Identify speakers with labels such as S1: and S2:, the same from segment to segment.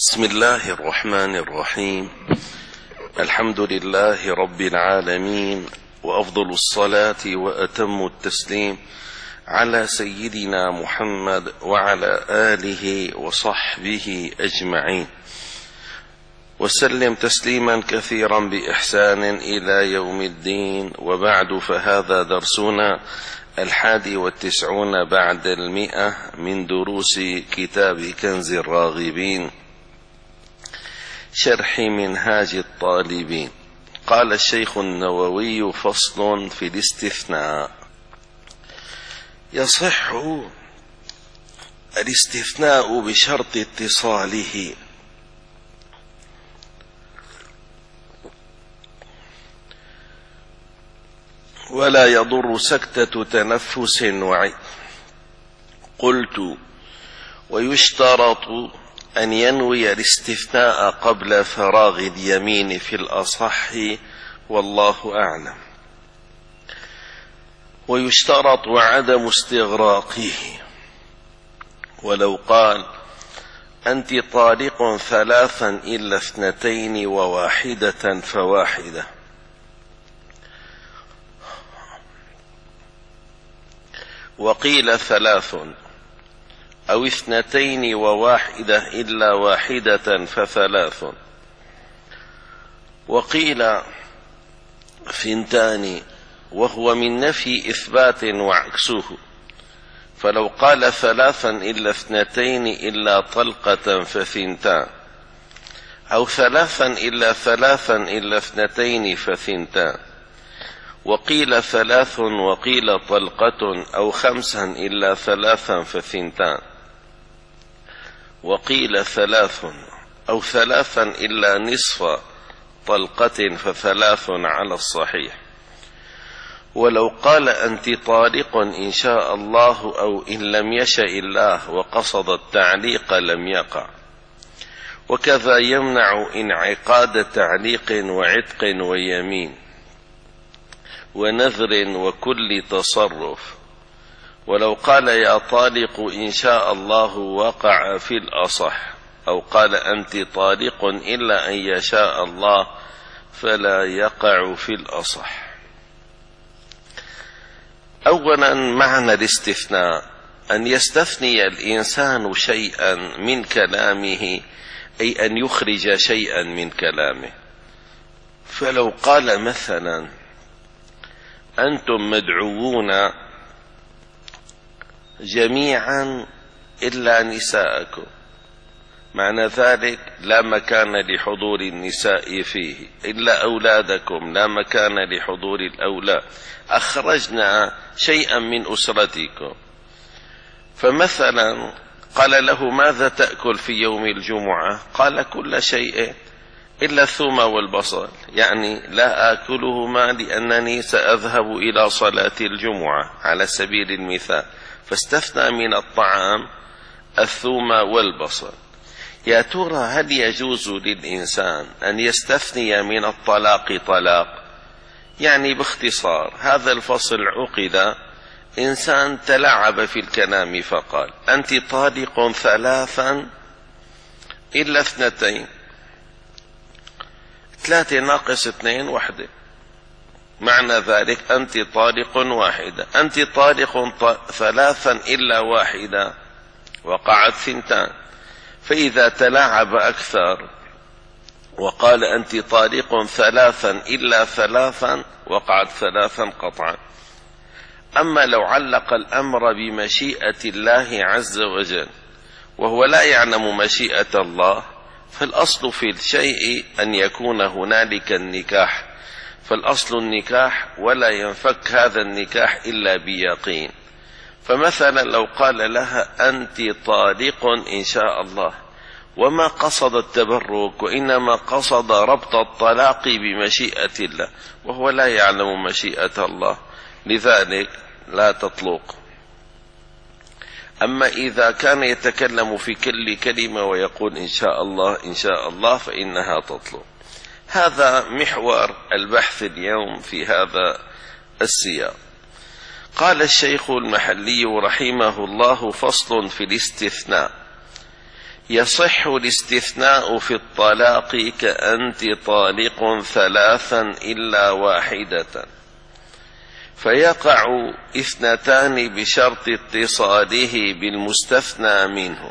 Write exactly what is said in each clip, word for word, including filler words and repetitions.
S1: بسم الله الرحمن الرحيم. الحمد لله رب العالمين، وأفضل الصلاة وأتم التسليم على سيدنا محمد وعلى آله وصحبه أجمعين، وسلم تسليما كثيرا بإحسان إلى يوم الدين. وبعد، فهذا درسنا الحادي والتسعون بعد المئة من دروس كتاب كنز الراغبين، شرح منهاج الطالبين. قال الشيخ النووي: فصل في الاستثناء. يصح الاستثناء بشرط اتصاله، ولا يضر سكتة تنفس وعي. قلت: ويشترط أن ينوي الاستثناء قبل فراغ اليمين في الأصح، والله أعلم. ويشترط عدم استغراقه، ولو قال: أنت طالق ثلاثا إلا اثنتين وواحدة فواحدة، وقيل ثلاث، أو اثنتين وواحدة إلا واحدة فثلاث، وقيل ثنتان، وهو من نفي إثبات وعكسه. فلو قال ثلاثا إلا اثنتين إلا طلقة فثنتان، أو ثلاثا إلا ثلاثا إلا اثنتين فثنتان، وقيل ثلاث وقيل طلقة، أو خمسا إلا ثلاثا فثنتان، وقيل ثلاث، أو ثلاثا إلا نصف طلقة فثلاث على الصحيح. ولو قال: أنت طالق إن شاء الله، أو إن لم يشأ الله، وقصد التعليق لم يقع. وكذا يمنع انعقاد تعليق وعتق ويمين ونذر وكل تصرف. ولو قال: يا طالق إن شاء الله، وقع في الأصح. أو قال: أنت طالق إلا أن يشاء الله، فلا يقع في الأصح. أولا، معنى الاستثناء أن يستثني الإنسان شيئا من كلامه، أي أن يخرج شيئا من كلامه. فلو قال مثلا: أنتم مدعوون جميعا إلا نساءكم، معنى ذلك لا مكان لحضور النساء فيه، إلا أولادكم لا مكان لحضور الأولاد، أخرجنا شيئا من أسرتكم. فمثلا قال له: ماذا تأكل في يوم الجمعة؟ قال: كل شيء إلا الثوم والبصل، يعني لا آكلهما لأنني سأذهب إلى صلاة الجمعة على سبيل المثال، فاستثنى من الطعام الثوم والبصل. يا ترى هل يجوز للإنسان أن يستثني من الطلاق طلاق؟ يعني باختصار، هذا الفصل عقد إنسان تلعب في الكلام فقال: أنت طالق ثلاثا إلا اثنتين، ثلاثة ناقص اثنين وحدة، معنى ذلك أنت طالق واحدة. أنت طالق ثلاثا إلا واحدة، وقعت ثنتان. فإذا تلاعب أكثر وقال: أنت طالق ثلاثا إلا ثلاثا، وقعت ثلاثا قطعا. أما لو علق الأمر بمشيئة الله عز وجل، وهو لا يعلم مشيئة الله، فالأصل في الشيء أن يكون هنالك النكاح، فالأصل النكاح، ولا ينفك هذا النكاح إلا بيقين. فمثلا لو قال لها: أنت طالق إن شاء الله، وما قصد التبرك، وإنما قصد ربط الطلاق بمشيئة الله، وهو لا يعلم مشيئة الله، لذلك لا تطلق. أما إذا كان يتكلم في كل كلمة ويقول إن شاء الله إن شاء الله، فإنها تطلق. هذا محور البحث اليوم في هذا السياق. قال الشيخ المحلي رحمه الله: فصل في الاستثناء. يصح الاستثناء في الطلاق كأنت طالق ثلاثا إلا واحدة، فيقع اثنتان بشرط اتصاله بالمستثنى منه،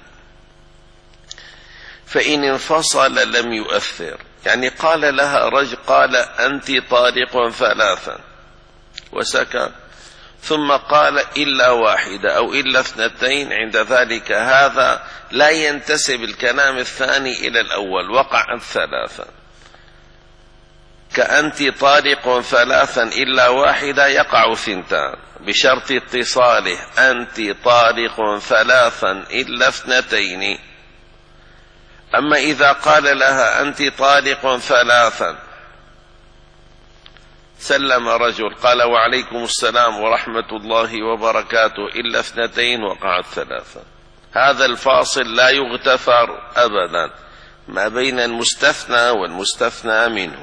S1: فإن انفصل لم يؤثر. يعني قال لها رجل قال أنت طالق ثلاثا وسكت، ثم قال إلا واحدة أو إلا اثنتين، عند ذلك هذا لا ينتسب الكلام الثاني إلى الأول، وقعت ثلاثا. كأنت طالق ثلاثا إلا واحدة يقع ثنتان بشرط اتصاله أنت طالق ثلاثا إلا اثنتين. أما إذا قال لها أنت طالق ثلاثا، سلم رجل قال وعليكم السلام ورحمة الله وبركاته إلا اثنتين، وقعت ثلاثا. هذا الفاصل لا يغتفر أبدا ما بين المستثنى والمستثنى منه.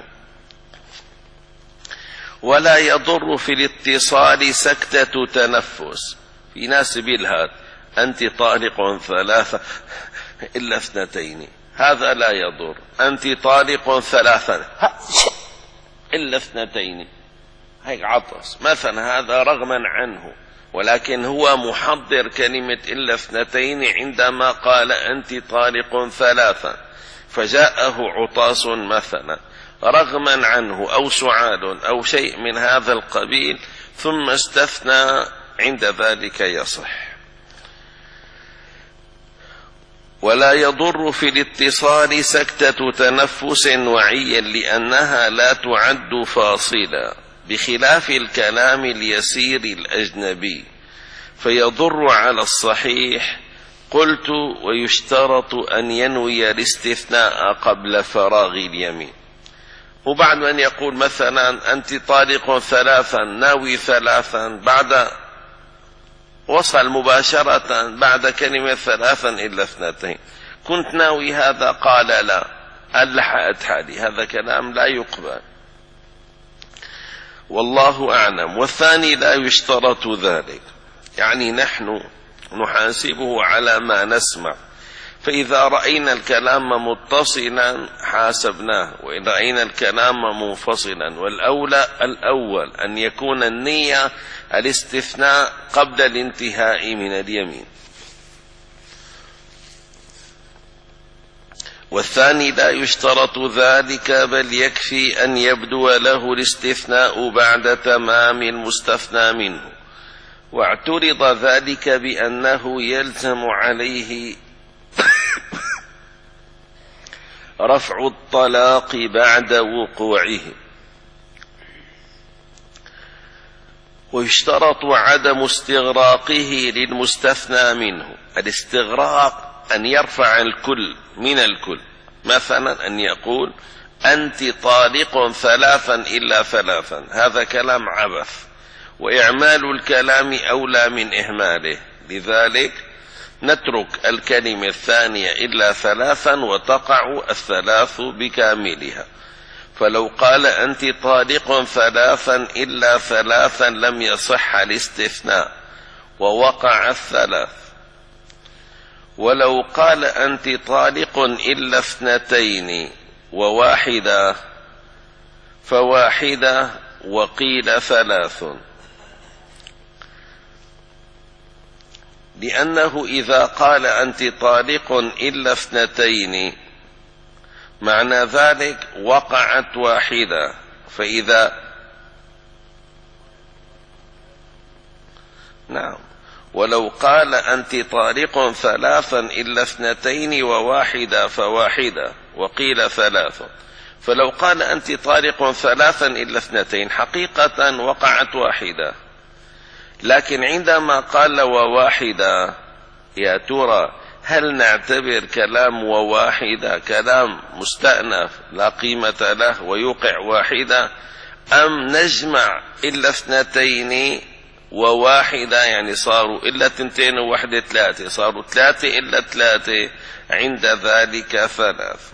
S1: ولا يضر في الاتصال سكتة تنفس. في ناس بيلهات أنت طالق ثلاثة إلا اثنتين، هذا لا يضر. أنت طالق ثلاثا إلا اثنتين، هيك عطس مثلا، هذا رغما عنه، ولكن هو محضر كلمة إلا اثنتين عندما قال أنت طالق ثلاثا، فجاءه عطاس مثلا رغما عنه أو سعال أو شيء من هذا القبيل، ثم استثنى، عند ذلك يصح. ولا يضر في الاتصال سكتة تنفس وعيا لأنها لا تعد فاصلا، بخلاف الكلام اليسير الأجنبي فيضر على الصحيح. قلت ويشترط أن ينوي الاستثناء قبل فراغ اليمين. وبعد أن يقول مثلا أنت طالق ثلاثا، ناوي ثلاثا، بعد وصل مباشرة بعد كلمة ثلاثا إلا اثنتين، كنت ناوي هذا، قال لا، ألحقت حالي، هذا كلام لا يقبل، والله أعلم. والثاني لا يشترط ذلك، يعني نحن نحاسبه على ما نسمع، فإذا رأينا الكلام متصلا حاسبناه، وإن رأينا الكلام منفصلا. والأولى الأول أن يكون النية الاستثناء قبل الانتهاء من اليمين. والثاني لا يشترط ذلك، بل يكفي أن يبدو له الاستثناء بعد تمام المستثنى منه. واعترض ذلك بأنه يلزم عليه رفع الطلاق بعد وقوعه، ويشترط عدم استغراقه للمستثنى منه. الاستغراق أن يرفع الكل من الكل، مثلا أن يقول أنت طالق ثلاثا إلا ثلاثا، هذا كلام عبث، وإعمال الكلام أولى من إهماله، لذلك نترك الكلمة الثانية إلا ثلاثا وتقع الثلاث بكاملها. فلو قال أنت طالق ثلاثا إلا ثلاثا لم يصح الاستثناء ووقع الثلاث. ولو قال أنت طالق إلا اثنتين وواحدة فواحدة وقيل ثلاث، لأنه إذا قال أنت طالق إلا اثنتين معنى ذلك وقعت واحدة، فإذا نعم. ولو قال أنت طالق ثلاثا إلا اثنتين وواحدة فواحدة وقيل ثلاث، فلو قال أنت طالق ثلاثا إلا اثنتين حقيقة وقعت واحدة، لكن عندما قال وواحدة، يا ترى هل نعتبر كلام وواحدة كلام مستأنف لا قيمة له ويوقع واحدة، أم نجمع إلا اثنتين وواحدة، يعني صاروا إلا اثنتين وواحدة ثلاثة، صاروا ثلاثة إلا ثلاثة، عند ذلك ثلاث.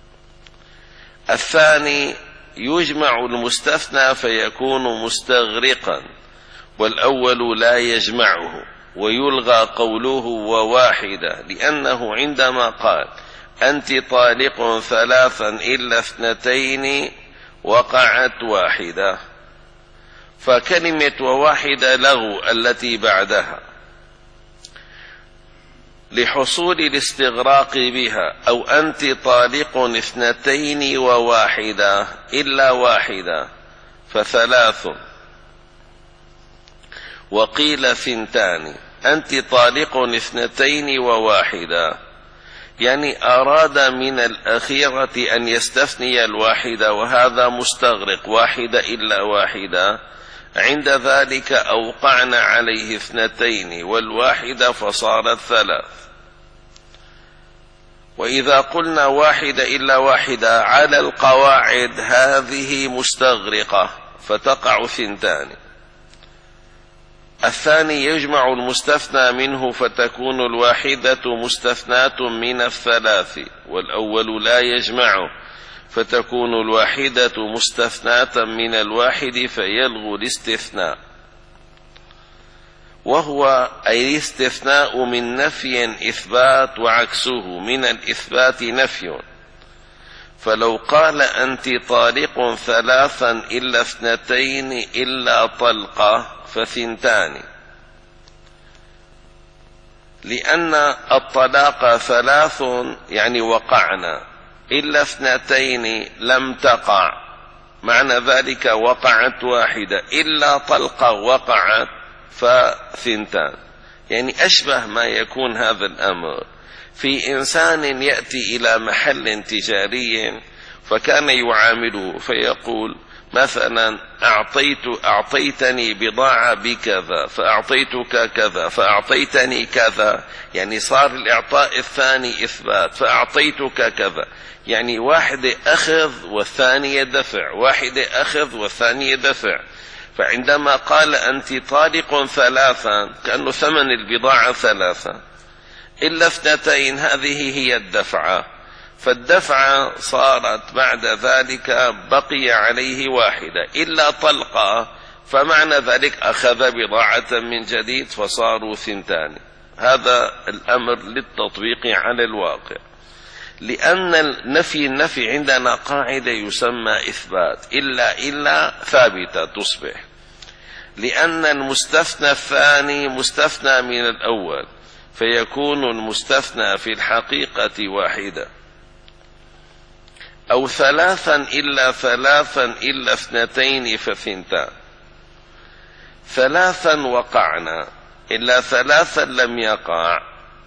S1: الثاني يجمع المستثنى فيكون مستغرقا، والأول لا يجمعه، ويلغى قوله وواحدة، لأنه عندما قال أنت طالق ثلاثا إلا اثنتين وقعت واحدة، فكلمة وواحدة لغو التي بعدها لحصول الاستغراق بها، أو أنت طالق اثنتين وواحدة إلا واحدة فثلاث، وقيل ثنتان. أنت طالق اثنتين وواحدة، يعني أراد من الأخيرة أن يستثني الواحدة، وهذا مستغرق، واحدة إلا واحدة. عند ذلك أوقعنا عليه اثنتين والواحدة فصارت ثلاث. وإذا قلنا واحدة إلا واحدة على القواعد هذه مستغرقة فتقع ثنتان. الثاني يجمع المستثنى منه فتكون الواحدة مستثناة من الثلاث، والأول لا يجمعه فتكون الواحدة مستثناة من الواحد فيلغو الاستثناء، وهو أي الاستثناء من نفي إثبات، وعكسه من الإثبات نفي. فلو قال أنت طالق ثلاثا إلا اثنتين إلا طلقة فثنتان، لأن الطلاق ثلاث يعني وقعنا، إلا اثنتين لم تقع، معنى ذلك وقعت واحدة، إلا طلقة وقعت فثنتان. يعني أشبه ما يكون هذا الأمر في إنسان يأتي إلى محل تجاري فكان يعامله فيقول مثلا أعطيت أعطيتني بضاعة بكذا فأعطيتك كذا فأعطيتني كذا، يعني صار الإعطاء الثاني إثبات، فأعطيتك كذا، يعني واحدة أخذ والثانية دفع، واحدة أخذ والثانية دفع. فعندما قال أنت طالق ثلاثا كأنه ثمن البضاعة ثلاثة إلا اثنتين، هذه هي الدفعة، فالدفعة صارت بعد ذلك بقي عليه واحدة، إلا طلقة فمعنى ذلك أخذ بضاعة من جديد فصاروا ثنتان. هذا الأمر للتطبيق على الواقع، لأن النفي النفي عندنا قاعدة يسمى إثبات، إلا إلا ثابتة تصبح، لأن المستثنى الثاني مستثنى من الأول، فيكون المستثنى في الحقيقة واحدة. أو ثلاثا إلا ثلاثا إلا اثنتين فثنتان، ثلاثا وقعنا إلا ثلاثا لم يقع،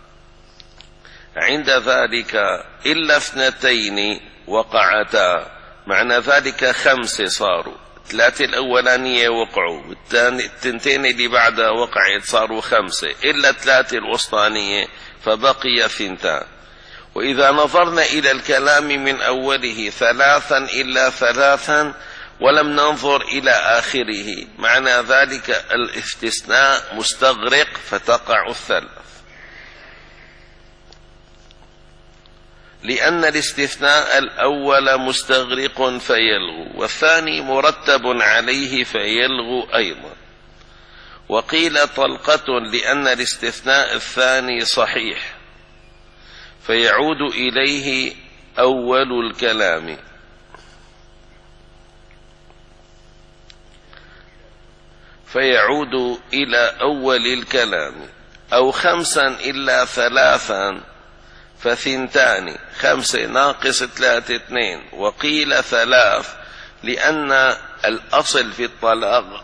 S1: عند ذلك إلا اثنتين وقعتا، معنى ذلك خمسة صاروا، ثلاثة الأولانية وقعوا، التنتين اللي بعدها وقعت صاروا خمسة، إلا ثلاثة الوسطانية فبقي ثنتان. وإذا نظرنا إلى الكلام من أوله ثلاثا إلا ثلاثا ولم ننظر إلى آخره، معنى ذلك الاستثناء مستغرق فتقع الثلاث، لأن الاستثناء الأول مستغرق فيلغو، والثاني مرتب عليه فيلغو أيضا. وقيل طلقة لأن الاستثناء الثاني صحيح فيعود إليه أول الكلام. فيعود إلى أول الكلام. أو خمسا إلا ثلاثا فثنتان، خمسة ناقص ثلاثة اثنين. وقيل ثلاث لأن الأصل في الطلاق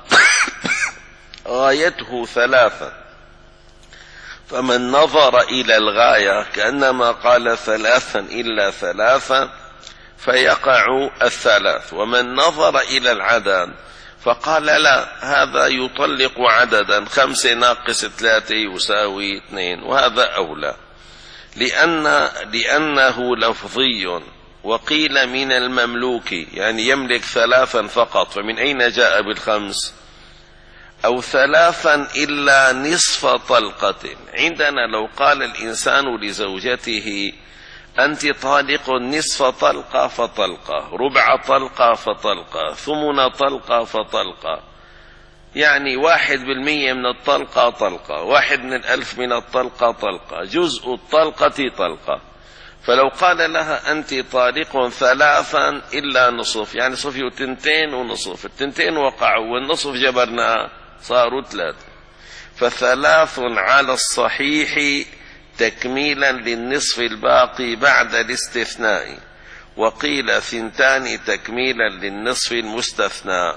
S1: غايته ثلاثا، فمن نظر إلى الغاية كأنما قال ثلاثا إلا ثلاثا فيقع الثلاث، ومن نظر إلى العدد فقال لا، هذا يطلق عددا، خمسة ناقص ثلاثة يساوي اثنين، وهذا أولى لأن لأنه لفظي. وقيل من المملوك يعني يملك ثلاثا فقط، فمن أين جاء بالخمس؟ أو ثلاثا إلا نصف طلقة. عندنا لو قال الإنسان لزوجته أنت طالق نصف طلقة فطلقة، ربع طلقة فطلقة، ثمن طلقة فطلقة، يعني واحد بالمية من الطلقة طلقة، واحد من الألف من الطلقة طلقة، جزء الطلقة طلقة. فلو قال لها أنت طالق ثلاثا إلا نصف، يعني صفيوا تنتين ونصف، التنتين وقعوا والنصف جبرناها صاروا ثلاثة، فثلاث على الصحيح تكميلا للنصف الباقي بعد الاستثناء، وقيل ثنتان تكميلا للنصف المستثنى.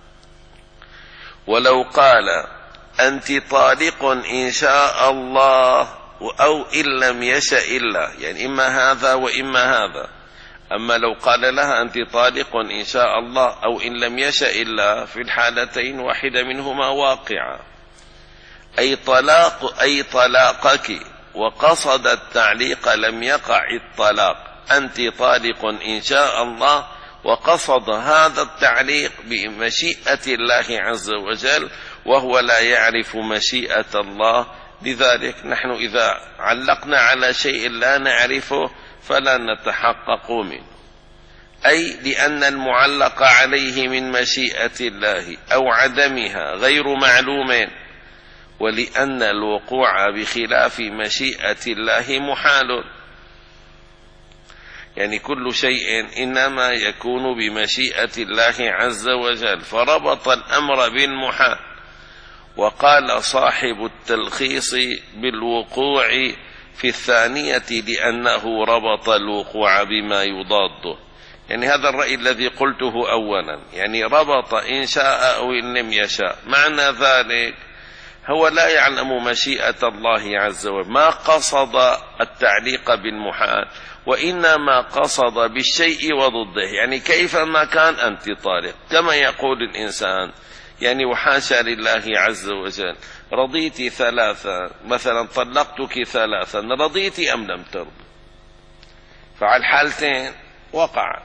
S1: ولو قال أنت طالق إن شاء الله أو إن لم يشأ الله، يعني إما هذا وإما هذا. أما لو قال لها أنت طالق إن شاء الله أو إن لم يشأ الله، في الحالتين واحدة منهما واقعة، أي طلاق أي طلاقك، وقصد التعليق لم يقع الطلاق. أنت طالق إن شاء الله، وقصد هذا التعليق بمشيئة الله عز وجل، وهو لا يعرف مشيئة الله. لذلك نحن إذا علقنا على شيء لا نعرفه فلا نتحقق منه، أي لأن المعلق عليه من مشيئة الله أو عدمها غير معلوم، ولأن الوقوع بخلاف مشيئة الله محال. يعني كل شيء إنما يكون بمشيئة الله عز وجل، فربط الأمر بالمحال. وقال صاحب التلخيص بالوقوع في الثانية لأنه ربط الوقوع بما يضاده. يعني هذا الرأي الذي قلته أولا، يعني ربط إن شاء أو إن لم يشاء، معنى ذلك هو لا يعلم مشيئة الله عز وجل، ما قصد التعليق بالمحال، وإنما قصد بالشيء وضده. يعني كيفما كان أنت طالق، كما يقول الإنسان، يعني وحاشا لله عز وجل، رضيت ثلاثة مثلا، طلقتك ثلاثا، رضيت أم لم ترضي؟ فعلى الحالتين وقع.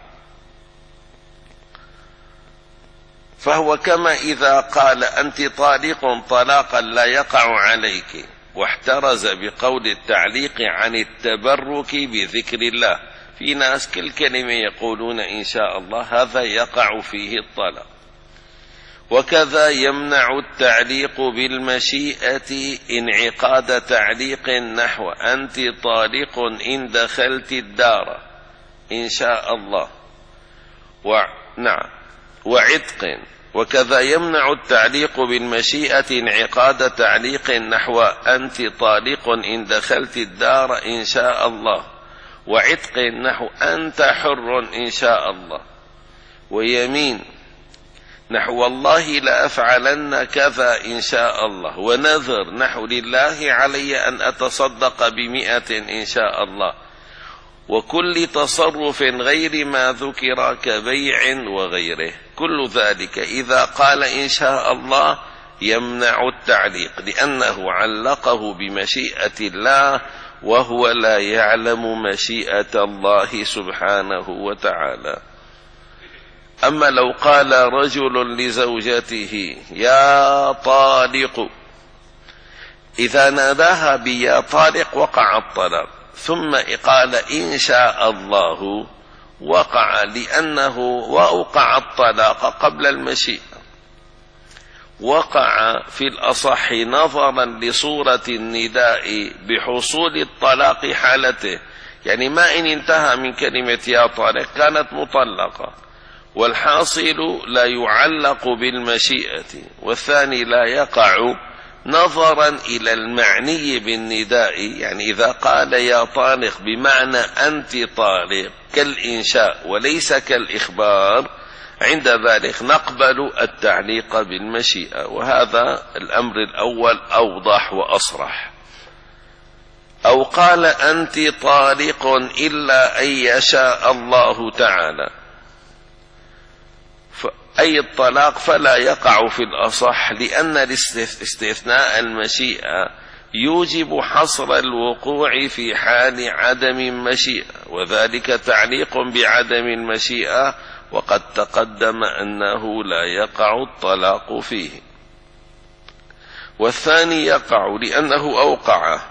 S1: فهو كما إذا قال أنت طالق طلاقا لا يقع عليك، واحترز بقول التعليق عن التبرك بذكر الله. في ناس كل كلمة يقولون إن شاء الله، هذا يقع فيه الطلاق. وكذا يمنع التعليق بالمشيئة انعقاد تعليق نحو أنت طالق إن دخلت الدار إن شاء الله، ونعم وعتق. وكذا يمنع التعليق بالمشيئة انعقاد تعليق نحو أنت طالق إن دخلت الدار إن شاء الله، وعتق نحو أنت حر إن شاء الله، ويمين نحو والله لأفعلن كذا إن شاء الله، ونذر نحو لله علي أن أتصدق بمئة إن شاء الله، وكل تصرف غير ما ذكر كبيع وغيره. كل ذلك إذا قال إن شاء الله يمنع التعليق، لأنه علقه بمشيئة الله، وهو لا يعلم مشيئة الله سبحانه وتعالى. أما لو قال رجل لزوجته يا طالق، إذا ناداها بيا طالق وقع الطلاق، ثم قال إن شاء الله وقع، لأنه وأوقع الطلاق قبل المشيئة. وقع في الأصح نظرا لصورة النداء بحصول الطلاق حالته، يعني ما إن انتهى من كلمة يا طالق كانت مطلقة، والحاصل لا يعلق بالمشيئة، والثاني لا يقع نظرا إلى المعني بالنداء. يعني إذا قال يا طالق بمعنى أنت طالق كالإنشاء وليس كالإخبار، عند ذلك نقبل التعليق بالمشيئة، وهذا الأمر الأول أوضح وأصرح. أو قال أنت طالق إلا أن يشاء الله تعالى، أي الطلاق فلا يقع في الأصح، لأن الاستثناء المشيئة يوجب حصر الوقوع في حال عدم مشيئة، وذلك تعليق بعدم المشيئة، وقد تقدم أنه لا يقع الطلاق فيه. والثاني يقع لأنه أوقعه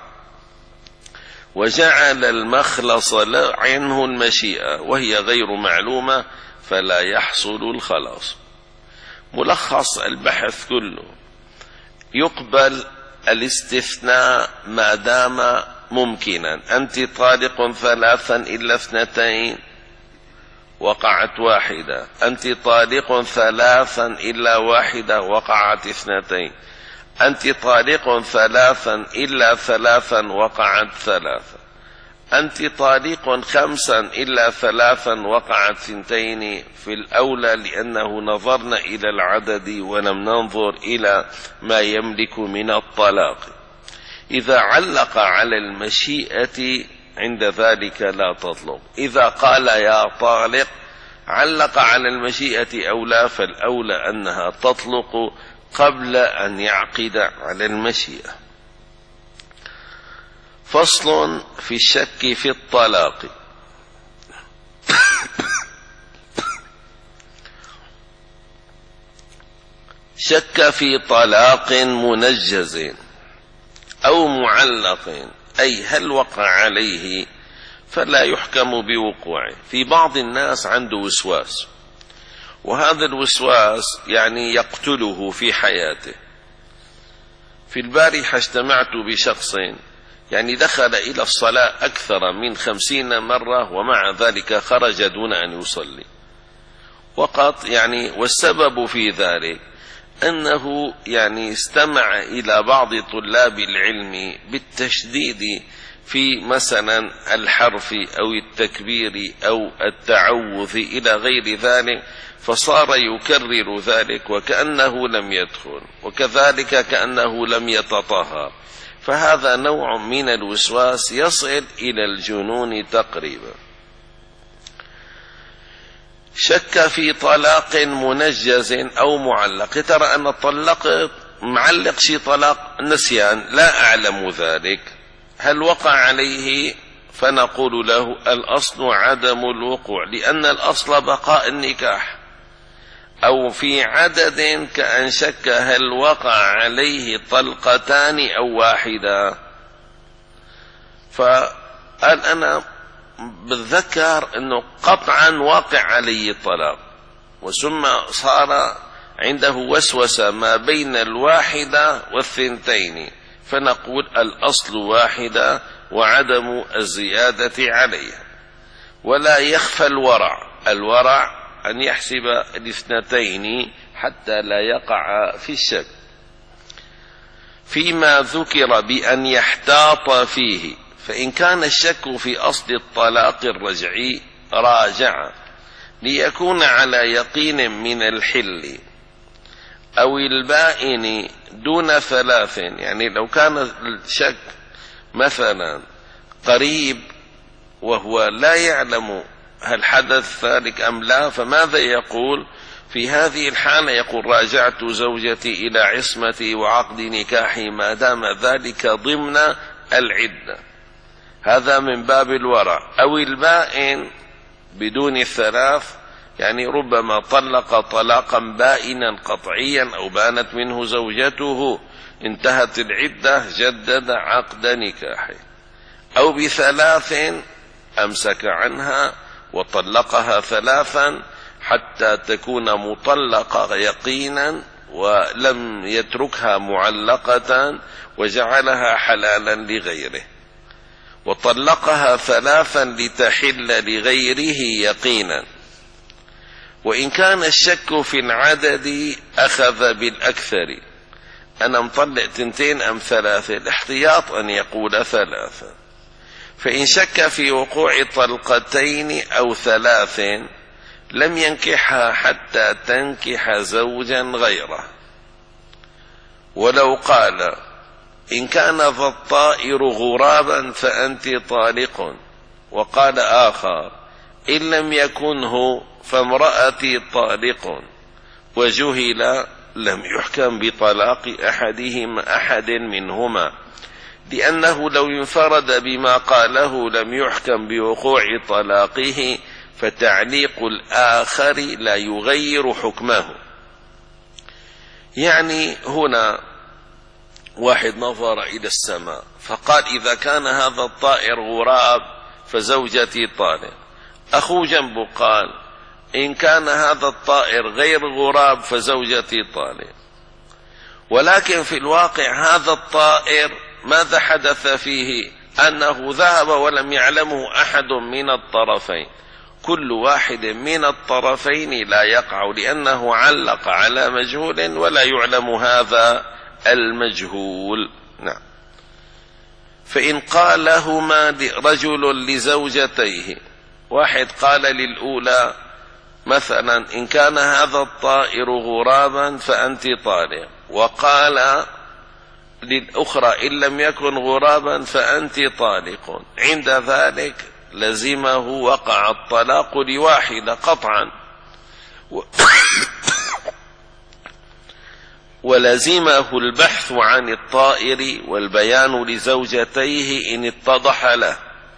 S1: وجعل المخلص عنه المشيئة، وهي غير معلومة، فلا يحصل الخلاص. ملخص البحث كله: يقبل الاستثناء ما دام ممكنا. أنت طالق ثلاثا إلا اثنتين وقعت واحدة، أنت طالق ثلاثا إلا واحدة وقعت اثنتين، أنت طالق ثلاثا إلا ثلاثا وقعت ثلاثة، أنت طالق خمسا إلا ثلاثا وقعت ثنتين. في الأولى لأنه نظرنا إلى العدد ولم ننظر إلى ما يملك من الطلاق. إذا علق على المشيئة عند ذلك لا تطلق. إذا قال يا طالق علق على المشيئة أو لا، فالأولى أنها تطلق قبل أن يعقد على المشيئة. فصل في الشك في الطلاق. شك في طلاق منجز أو معلق، أي هل وقع عليه، فلا يحكم بوقوعه. في بعض الناس عنده وسواس، وهذا الوسواس يعني يقتله في حياته. في البارحة اجتمعت بشخص يعني دخل إلى الصلاة أكثر من خمسين مرة، ومع ذلك خرج دون أن يصلي وقط. يعني والسبب في ذلك أنه يعني استمع إلى بعض طلاب العلم بالتشديد في مثلا الحرف أو التكبير أو التعوذ إلى غير ذلك، فصار يكرر ذلك وكأنه لم يدخل، وكذلك كأنه لم يتطهر. فهذا نوع من الوسواس يصل إلى الجنون تقريبا. شك في طلاق منجز أو معلق. ترى أن طلقت معلق شي طلاق نسيان، لا أعلم ذلك، هل وقع عليه؟ فنقول له الأصل عدم الوقوع، لأن الأصل بقاء النكاح. أو في عدد كأن شك هل وقع عليه طلقتان أو واحدة، فقال أنا بتذكر أنه قطعا واقع عليه الطلاق، وثم صار عنده وسوسة ما بين الواحدة والثنتين، فنقول الأصل واحدة وعدم الزيادة عليها. ولا يخفى الورع، الورع أن يحسب الاثنتين حتى لا يقع في الشك. فيما ذكر بأن يحتاط فيه، فإن كان الشك في أصل الطلاق الرجعي راجع ليكون على يقين من الحل أو البائن دون ثلاث. يعني لو كان الشك مثلا قريب وهو لا يعلم هل حدث ذلك أم لا، فماذا يقول في هذه الحالة؟ يقول راجعت زوجتي إلى عصمتي وعقد نكاحي ما دام ذلك ضمن العدة، هذا من باب الورع. أو البائن بدون الثلاث، يعني ربما طلق طلاقا بائنا قطعيا أو بانت منه زوجته، انتهت العدة، جدد عقد نكاحه. أو بثلاث أمسك عنها وطلقها ثلاثا حتى تكون مطلقة يقينا، ولم يتركها معلقة وجعلها حلالا لغيره، وطلقها ثلاثا لتحل لغيره يقينا. وإن كان الشك في العدد أخذ بالأكثر، أنا مطلق تنتين أم ثلاثة، الاحتياط أن يقول ثلاثة. فإن شك في وقوع طلقتين أو ثلاث لم ينكحها حتى تنكح زوجا غيره. ولو قال إن كان ذا الطائر غرابا فأنت طالق، وقال آخر إن لم يكنه فامرأتي طالق، وجهل، لم يحكم بطلاق أحدهما أحد منهما، لأنه لو انفرد بما قاله لم يحكم بوقوع طلاقه، فتعليق الآخر لا يغير حكمه. يعني هنا واحد نظر إلى السماء فقال إذا كان هذا الطائر غراب فزوجتي طالق. أخو جنبه قال إن كان هذا الطائر غير غراب فزوجتي طالق. ولكن في الواقع هذا الطائر ماذا حدث فيه؟ أنه ذهب ولم يعلمه أحد من الطرفين، كل واحد من الطرفين لا يقع، لأنه علق على مجهول ولا يعلم هذا المجهول. نعم. فإن قالهما رجل لزوجتيه، واحد قال للأولى مثلا إن كان هذا الطائر غرابا فأنت طالق، وقال للأخرى إن لم يكن غرابا فأنت طالق، عند ذلك لزمه وقع الطلاق لواحدة قطعا، ولزمه البحث عن الطائر والبيان لزوجتيه إن اتضح له،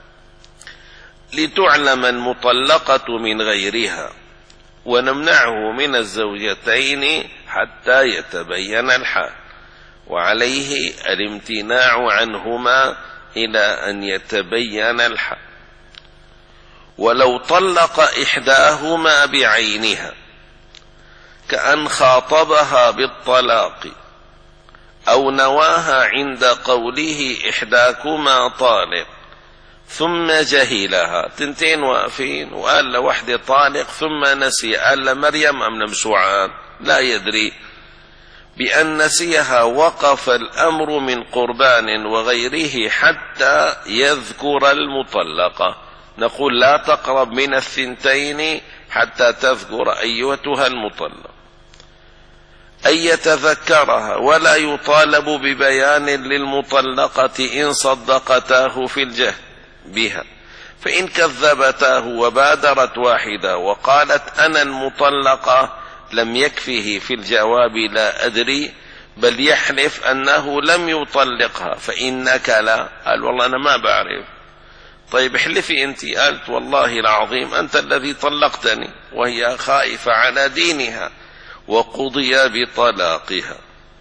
S1: لتعلم المطلقة من غيرها، ونمنعه من الزوجتين حتى يتبين الحال، وعليه الامتناع عنهما إلى أن يتبين الحال. ولو طلق إحداهما بعينها كأن خاطبها بالطلاق أو نواها عند قوله إحداكما طالق ثم جهلها، تنتين واقفين وقال لوحدة طالق ثم نسي، قال لمريم أم لمسوعان لا يدري، بأن نسيها وقف الأمر من قربان وغيره حتى يذكر المطلقة، نقول لا تقرب من الثنتين حتى تذكر أيتها المطلقة، أن يتذكرها، ولا يطالب ببيان للمطلقة إن صدقتاه في الجهل بها، فإن كذبتاه وبادرت واحدة وقالت أنا المطلقة لم يكفه في الجواب لا أدري، بل يحلف أنه لم يطلقها، فإنك لا، قال والله أنا ما بعرف، طيب احلفي أنت، قالت والله العظيم أنت الذي طلقتني، وهي خائفة على دينها، وقضي بطلاقها.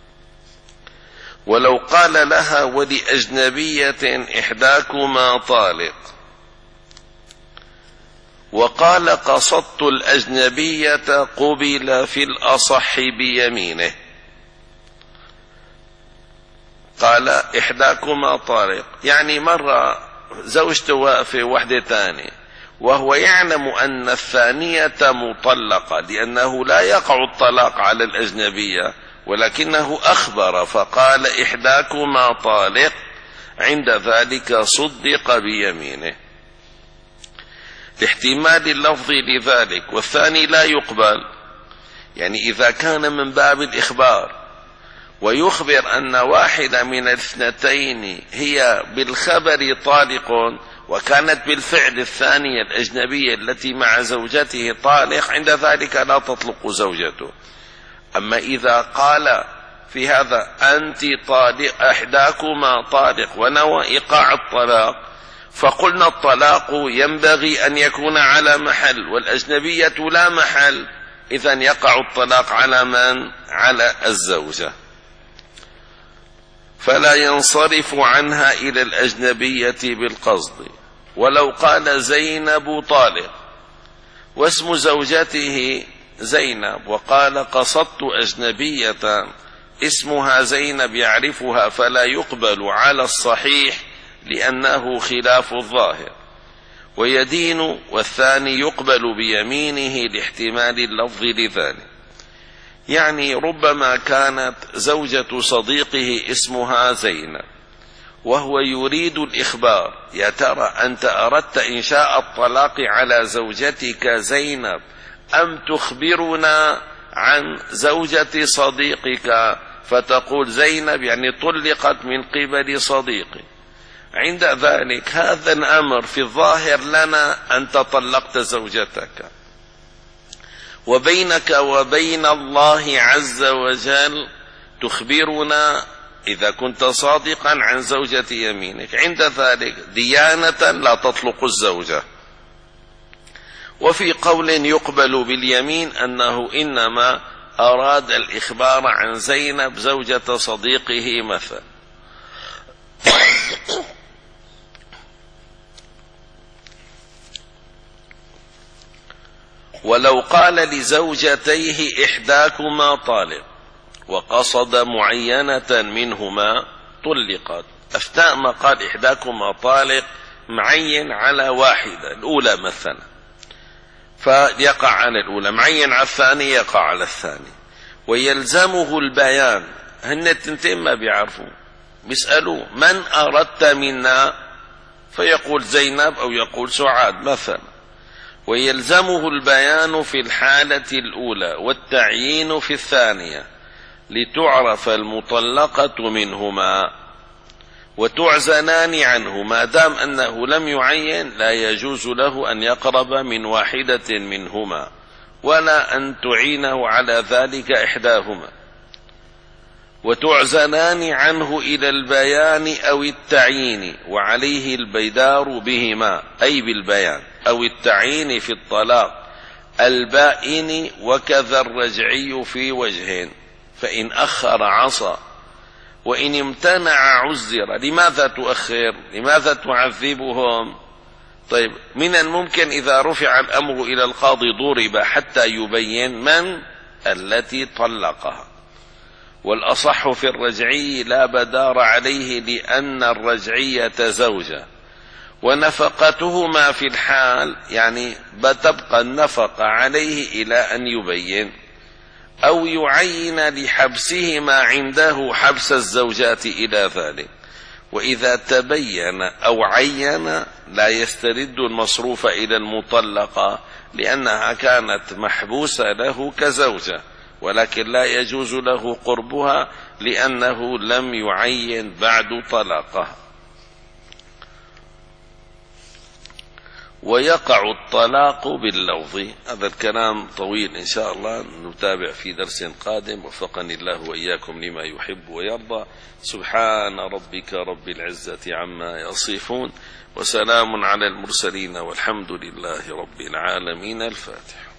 S1: ولو قال لها ولأجنبية إحداكما طالق، وقال قصدت الأجنبية، قبل في الأصح بيمينه، قال إحداكما طالق، يعني مرة زوجته واقفة وحدة ثانية وهو يعلم أن الثانية مطلقة، لأنه لا يقع الطلاق على الأجنبية، ولكنه أخبر فقال إحداكما طالق، عند ذلك صدق بيمينه لاحتمال اللفظ لذلك، والثاني لا يقبل، يعني إذا كان من باب الإخبار ويخبر أن واحدة من الاثنتين هي بالخبر طالق، وكانت بالفعل الثانية الأجنبية التي مع زوجته طالق، عند ذلك لا تطلق زوجته. أما إذا قال في هذا أنت طالق إحداكما طالق ونوى إيقاع الطلاق، فقلنا الطلاق ينبغي أن يكون على محل، والأجنبية لا محل، إذن يقع الطلاق على من؟ على الزوجة، فلا ينصرف عنها إلى الأجنبية بالقصد. ولو قال زينب طالق واسم زوجته زينب، وقال قصدت أجنبية اسمها زينب يعرفها، فلا يقبل على الصحيح لأنه خلاف الظاهر، ويدين، والثاني يقبل بيمينه لاحتمال اللفظ لذلك. يعني ربما كانت زوجة صديقه اسمها زينب وهو يريد الإخبار، يا ترى أنت أردت إنشاء الطلاق على زوجتك زينب أم تخبرنا عن زوجة صديقك، فتقول زينب يعني طلقت من قبل صديقي، عند ذلك هذا الأمر في الظاهر لنا أنت طلقت زوجتك، وبينك وبين الله عز وجل تخبرنا إذا كنت صادقا عن زوجة يمينك، عند ذلك ديانة لا تطلق الزوجة. وفي قول يقبل باليمين أنه إنما أراد الإخبار عن زينب زوجة صديقه مثلا. ولو قال لزوجتيه إحداكما طالق وقصد معينة منهما طلقت. أثناء ما قال إحداكما طالق معين على واحدة، الأولى مثلا، فيقع على الأولى، معين على الثانية يقع على الثاني، ويلزمه البيان. هن التنتين ما بيعرفوا، بيسألوا من أردت منا، فيقول زينب أو يقول سعاد مثلا، ويلزمه البيان في الحالة الأولى والتعيين في الثانية لتعرف المطلقة منهما وتعزنان عنه. ما دام أنه لم يعين لا يجوز له أن يقرب من واحدة منهما ولا أن تعينه على ذلك إحداهما. وتعزنان عنه إلى البيان أو التعيين، وعليه البيدار بهما أي بالبيان أو التعيين في الطلاق البائن، وكذا الرجعي في وجهين، فإن أخر عصى وإن امتنع عزر. لماذا تؤخر؟ لماذا تعذبهم؟ طيب، من الممكن إذا رفع الأمر إلى القاضي ضرب حتى يبين من التي طلقها. والأصح في الرجعي لا بدار عليه، لأن الرجعية زوجة ونفقتهما في الحال، يعني بتبقى النفقة عليه إلى أن يبين أو يعين لحبسهما عنده حبس الزوجات إلى ذلك. وإذا تبين أو عين لا يسترد المصروف إلى المطلقة، لأنها كانت محبوسة له كزوجة، ولكن لا يجوز له قربها لأنه لم يعين بعد طلاقها. ويقع الطلاق باللفظ. هذا الكلام طويل إن شاء الله نتابع في درس قادم، وفقني الله وإياكم لما يحب ويرضى. سبحان ربك رب العزة عما يصفون، وسلام على المرسلين، والحمد لله رب العالمين. الفاتح.